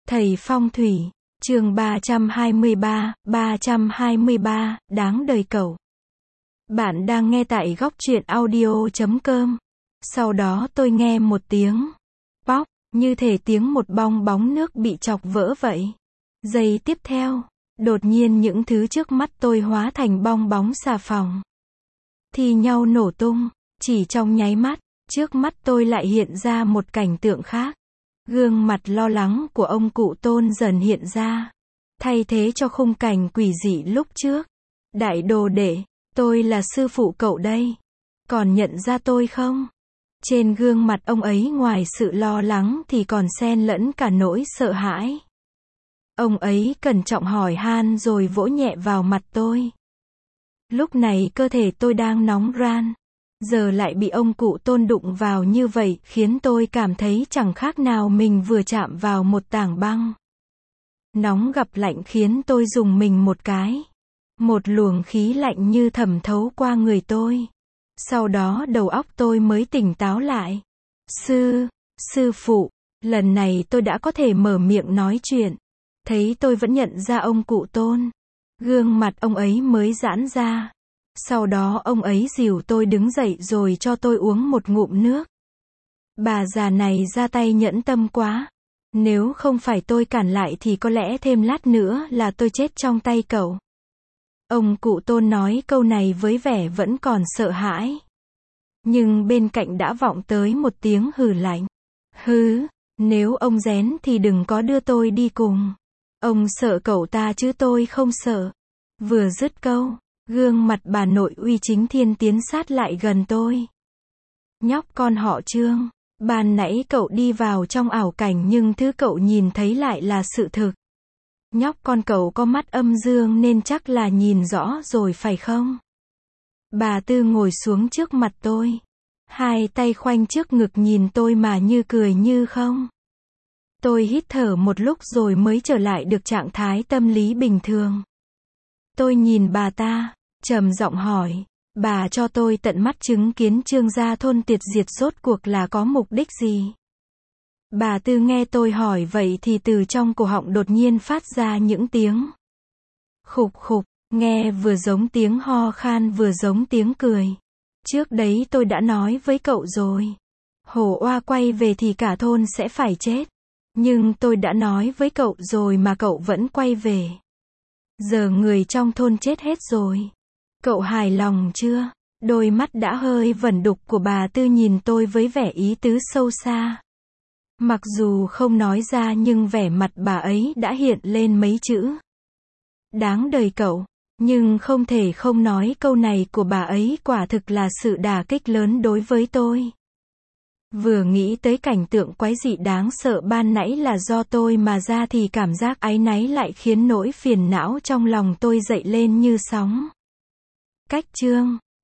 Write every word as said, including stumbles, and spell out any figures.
Thầy phong thủy, chương ba trăm hai mươi ba, ba trăm hai mươi ba, đáng đời cẩu. Bạn đang nghe tại góc truyện audio chấm com. Sau đó tôi nghe một tiếng pop, như thể tiếng một bong bóng nước bị chọc vỡ vậy. Giây tiếp theo, đột nhiên những thứ trước mắt tôi hóa thành bong bóng xà phòng, thi nhau nổ tung. Chỉ trong nháy mắt, trước mắt tôi lại hiện ra một cảnh tượng khác. Gương mặt lo lắng của ông cụ Tôn dần hiện ra, thay thế cho khung cảnh quỷ dị lúc trước. Đại đồ đệ, tôi là sư phụ cậu đây. Còn nhận ra tôi không? Trên gương mặt ông ấy ngoài sự lo lắng thì còn xen lẫn cả nỗi sợ hãi. Ông ấy cẩn trọng hỏi han rồi vỗ nhẹ vào mặt tôi. Lúc này cơ thể tôi đang nóng ran, giờ lại bị ông cụ Tôn đụng vào như vậy khiến tôi cảm thấy chẳng khác nào mình vừa chạm vào một tảng băng. Nóng gặp lạnh khiến tôi rùng mình một cái. Một luồng khí lạnh như thẩm thấu qua người tôi. Sau đó đầu óc tôi mới tỉnh táo lại. Sư, sư phụ, lần này tôi đã có thể mở miệng nói chuyện. Thấy tôi vẫn nhận ra ông cụ Tôn, gương mặt ông ấy mới giãn ra. Sau đó ông ấy dìu tôi đứng dậy rồi cho tôi uống một ngụm nước. Bà già này ra tay nhẫn tâm quá. Nếu không phải tôi cản lại thì có lẽ thêm lát nữa là tôi chết trong tay cậu. Ông cụ Tôn nói câu này với vẻ vẫn còn sợ hãi. Nhưng bên cạnh đã vọng tới một tiếng hừ lạnh. Hứ, nếu ông rén thì đừng có đưa tôi đi cùng. Ông sợ cậu ta chứ tôi không sợ. Vừa dứt câu, gương mặt bà nội uy chính thiên tiến sát lại gần tôi. Nhóc con họ Trương, ban nãy cậu đi vào trong ảo cảnh nhưng thứ cậu nhìn thấy lại là sự thực. Nhóc con cậu có mắt âm dương nên chắc là nhìn rõ rồi phải không? Bà Tư ngồi xuống trước mặt tôi, hai tay khoanh trước ngực nhìn tôi mà như cười như không. Tôi hít thở một lúc rồi mới trở lại được trạng thái tâm lý bình thường. Tôi nhìn bà ta, trầm giọng hỏi, bà cho tôi tận mắt chứng kiến Trương gia thôn tiệt diệt rốt cuộc là có mục đích gì? Bà Tư nghe tôi hỏi vậy thì từ trong cổ họng đột nhiên phát ra những tiếng khục khục, nghe vừa giống tiếng ho khan vừa giống tiếng cười. Trước đấy tôi đã nói với cậu rồi. Hổ oa quay về thì cả thôn sẽ phải chết. Nhưng tôi đã nói với cậu rồi mà cậu vẫn quay về. Giờ người trong thôn chết hết rồi. Cậu hài lòng chưa? Đôi mắt đã hơi vẩn đục của bà Tư nhìn tôi với vẻ ý tứ sâu xa. Mặc dù không nói ra nhưng vẻ mặt bà ấy đã hiện lên mấy chữ. Đáng đời cậu. Nhưng không thể không nói câu này của bà ấy quả thực là sự đả kích lớn đối với tôi. Vừa nghĩ tới cảnh tượng quái dị đáng sợ ban nãy là do tôi mà ra thì cảm giác áy náy lại khiến nỗi phiền não trong lòng tôi dậy lên như sóng. Cách chương